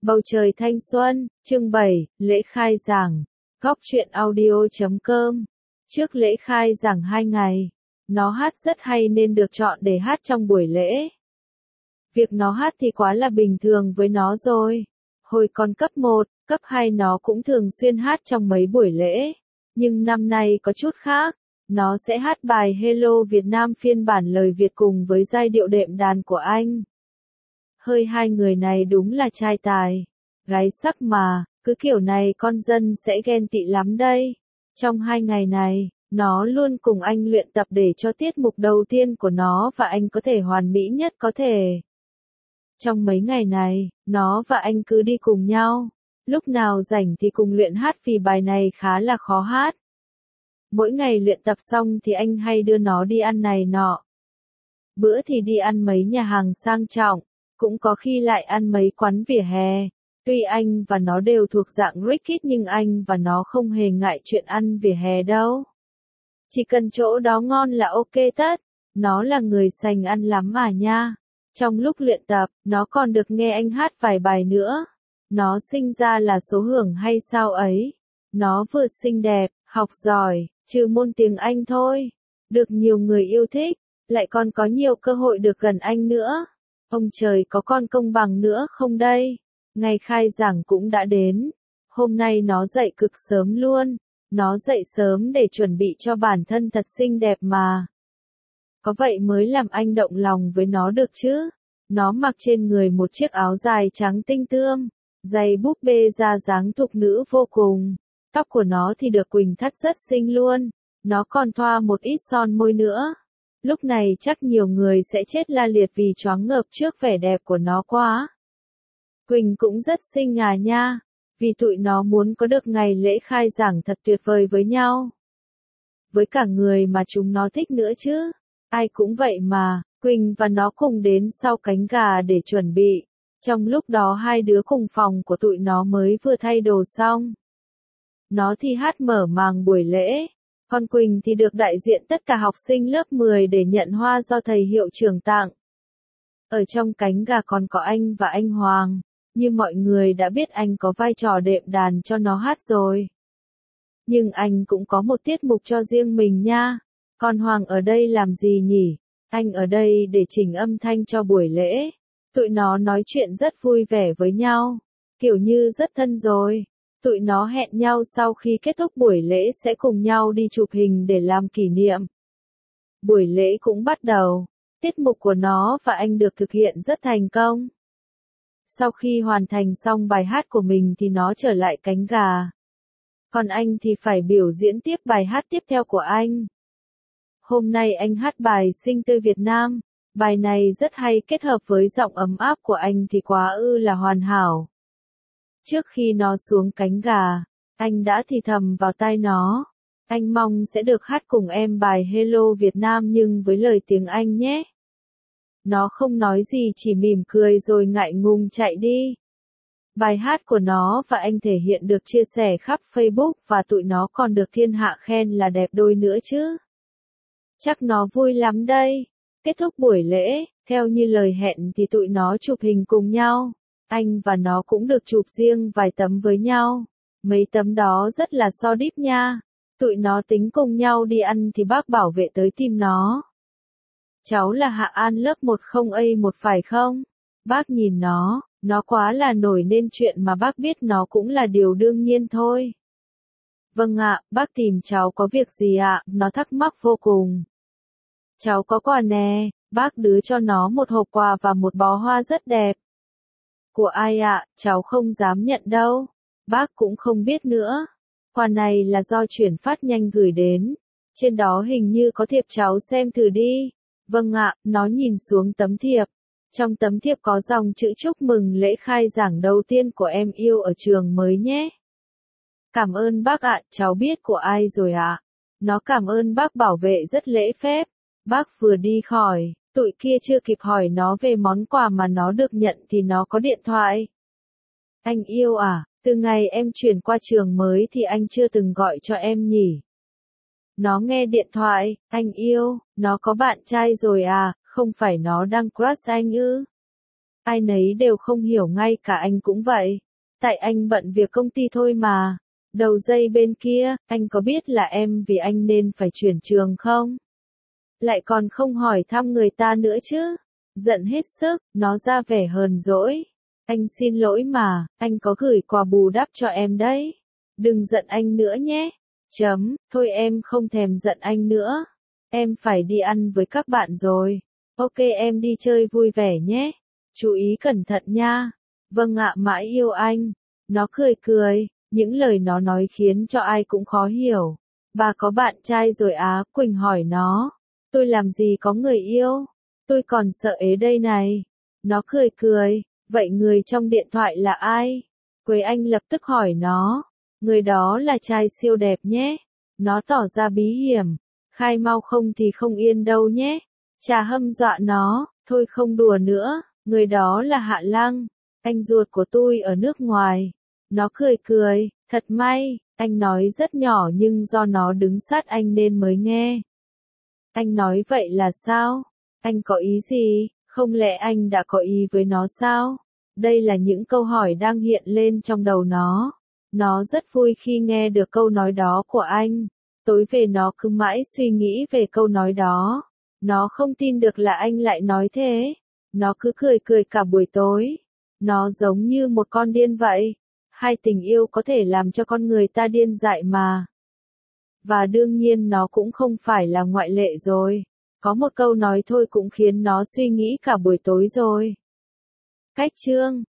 Bầu trời thanh xuân, chương 7, lễ khai giảng. Góc truyện audio.com. Trước lễ khai giảng 2 ngày, nó hát rất hay nên được chọn để hát trong buổi lễ. Việc nó hát thì quá là bình thường với nó rồi. Hồi còn cấp 1, cấp 2 nó cũng thường xuyên hát trong mấy buổi lễ. Nhưng năm nay có chút khác. Nó sẽ hát bài Hello Việt Nam phiên bản lời Việt cùng với giai điệu đệm đàn của anh. Hơi hai người này đúng là trai tài, gái sắc mà, cứ kiểu này con dân sẽ ghen tị lắm đây. Trong 2 ngày này, nó luôn cùng anh luyện tập để cho tiết mục đầu tiên của nó và anh có thể hoàn mỹ nhất có thể. Trong mấy ngày này, nó và anh cứ đi cùng nhau. Lúc nào rảnh thì cùng luyện hát vì bài này khá là khó hát. Mỗi ngày luyện tập xong thì anh hay đưa nó đi ăn này nọ. Bữa thì đi ăn mấy nhà hàng sang trọng, cũng có khi lại ăn mấy quán vỉa hè. Tuy anh và nó đều thuộc dạng rich kid nhưng anh và nó không hề ngại chuyện ăn vỉa hè đâu. Chỉ cần chỗ đó ngon là ok tất. Nó là người sành ăn lắm mà nha. Trong lúc luyện tập, nó còn được nghe anh hát vài bài nữa. Nó sinh ra là số hưởng hay sao ấy. Nó vừa xinh đẹp, học giỏi, trừ môn tiếng Anh thôi. Được nhiều người yêu thích, lại còn có nhiều cơ hội được gần anh nữa. Ông trời có con công bằng nữa không đây? Ngày khai giảng cũng đã đến. Hôm nay nó dậy cực sớm luôn. Nó dậy sớm để chuẩn bị cho bản thân thật xinh đẹp mà. Có vậy mới làm anh động lòng với nó được chứ. Nó mặc trên người một chiếc áo dài trắng tinh tươm, giày búp bê da dáng thục nữ vô cùng. Tóc của nó thì được quỳnh thắt rất xinh luôn. Nó còn thoa một ít son môi nữa. Lúc này chắc nhiều người sẽ chết la liệt vì choáng ngợp trước vẻ đẹp của nó quá. Quỳnh cũng rất xinh à nha, vì tụi nó muốn có được ngày lễ khai giảng thật tuyệt vời với nhau. Với cả người mà chúng nó thích nữa chứ, ai cũng vậy mà, Quỳnh và nó cùng đến sau cánh gà để chuẩn bị. Trong lúc đó hai đứa cùng phòng của tụi nó mới vừa thay đồ xong. Nó thì hát mở màn buổi lễ. Còn Quỳnh thì được đại diện tất cả học sinh lớp 10 để nhận hoa do thầy hiệu trưởng tặng. Ở trong cánh gà còn có anh và anh Hoàng. Như mọi người đã biết anh có vai trò đệm đàn cho nó hát rồi. Nhưng anh cũng có một tiết mục cho riêng mình nha. Còn Hoàng ở đây làm gì nhỉ? Anh ở đây để chỉnh âm thanh cho buổi lễ. Tụi nó nói chuyện rất vui vẻ với nhau. Kiểu như rất thân rồi. Tụi nó hẹn nhau sau khi kết thúc buổi lễ sẽ cùng nhau đi chụp hình để làm kỷ niệm. Buổi lễ cũng bắt đầu. Tiết mục của nó và anh được thực hiện rất thành công. Sau khi hoàn thành xong bài hát của mình thì nó trở lại cánh gà. Còn anh thì phải biểu diễn tiếp bài hát tiếp theo của anh. Hôm nay anh hát bài Xinh Tươi Việt Nam. Bài này rất hay kết hợp với giọng ấm áp của anh thì quá ư là hoàn hảo. Trước khi nó xuống cánh gà, anh đã thì thầm vào tai nó. Anh mong sẽ được hát cùng em bài Hello Việt Nam nhưng với lời tiếng Anh nhé. Nó không nói gì chỉ mỉm cười rồi ngại ngùng chạy đi. Bài hát của nó và anh thể hiện được chia sẻ khắp Facebook và tụi nó còn được thiên hạ khen là đẹp đôi nữa chứ. Chắc nó vui lắm đây. Kết thúc buổi lễ, theo như lời hẹn thì tụi nó chụp hình cùng nhau. Anh và nó cũng được chụp riêng vài tấm với nhau. Mấy tấm đó rất là so đíp nha. Tụi nó tính cùng nhau đi ăn thì bác bảo vệ tới tìm nó. Cháu là Hạ An lớp 10A1 phải không? Bác nhìn nó quá là nổi nên chuyện mà bác biết nó cũng là điều đương nhiên thôi. Vâng ạ, bác tìm cháu có việc gì ạ? Nó thắc mắc vô cùng. Cháu có quà nè, bác đưa cho nó một hộp quà và một bó hoa rất đẹp. Của ai ạ? Cháu không dám nhận đâu. Bác cũng không biết nữa. Quà này là do chuyển phát nhanh gửi đến. Trên đó hình như có thiệp cháu xem thử đi. Vâng ạ, nó nhìn xuống tấm thiệp. Trong tấm thiệp có dòng chữ chúc mừng lễ khai giảng đầu tiên của em yêu ở trường mới nhé. Cảm ơn bác ạ, cháu biết của ai rồi ạ. Nó cảm ơn bác bảo vệ rất lễ phép. Bác vừa đi khỏi, tụi kia chưa kịp hỏi nó về món quà mà nó được nhận thì nó có điện thoại. Anh yêu à, từ ngày em chuyển qua trường mới thì anh chưa từng gọi cho em nhỉ. Nó nghe điện thoại, anh yêu, nó có bạn trai rồi à, không phải nó đang crush anh ư? Ai nấy đều không hiểu, ngay cả anh cũng vậy. Tại anh bận việc công ty thôi mà. Đầu dây bên kia, anh có biết là em vì anh nên phải chuyển trường không? Lại còn không hỏi thăm người ta nữa chứ. Giận hết sức, nó ra vẻ hờn dỗi. Anh xin lỗi mà, anh có gửi quà bù đắp cho em đấy. Đừng giận anh nữa nhé. Thôi em không thèm giận anh nữa. Em phải đi ăn với các bạn rồi. Ok, em đi chơi vui vẻ nhé. Chú ý cẩn thận nha. Vâng ạ, mãi yêu anh. Nó cười cười, những lời nó nói khiến cho ai cũng khó hiểu. Bà có bạn trai rồi á? Quỳnh hỏi nó. Tôi làm gì có người yêu? Tôi còn sợ ế đây này. Nó cười cười, vậy người trong điện thoại là ai? Quế Anh lập tức hỏi nó. Người đó là trai siêu đẹp nhé. Nó tỏ ra bí hiểm. Khai mau không thì không yên đâu nhé. Trà hâm dọa nó, thôi không đùa nữa, người đó là Hạ Lăng, anh ruột của tôi ở nước ngoài. Nó cười cười, thật may, anh nói rất nhỏ nhưng do nó đứng sát anh nên mới nghe. Anh nói vậy là sao? Anh có ý gì? Không lẽ anh đã có ý với nó sao? Đây là những câu hỏi đang hiện lên trong đầu nó. Nó rất vui khi nghe được câu nói đó của anh. Tối về nó cứ mãi suy nghĩ về câu nói đó. Nó không tin được là anh lại nói thế. Nó cứ cười cười cả buổi tối. Nó giống như một con điên vậy. Hai tình yêu có thể làm cho con người ta điên dại mà. Và đương nhiên nó cũng không phải là ngoại lệ rồi. Có một câu nói thôi cũng khiến nó suy nghĩ cả buổi tối rồi. Cách chương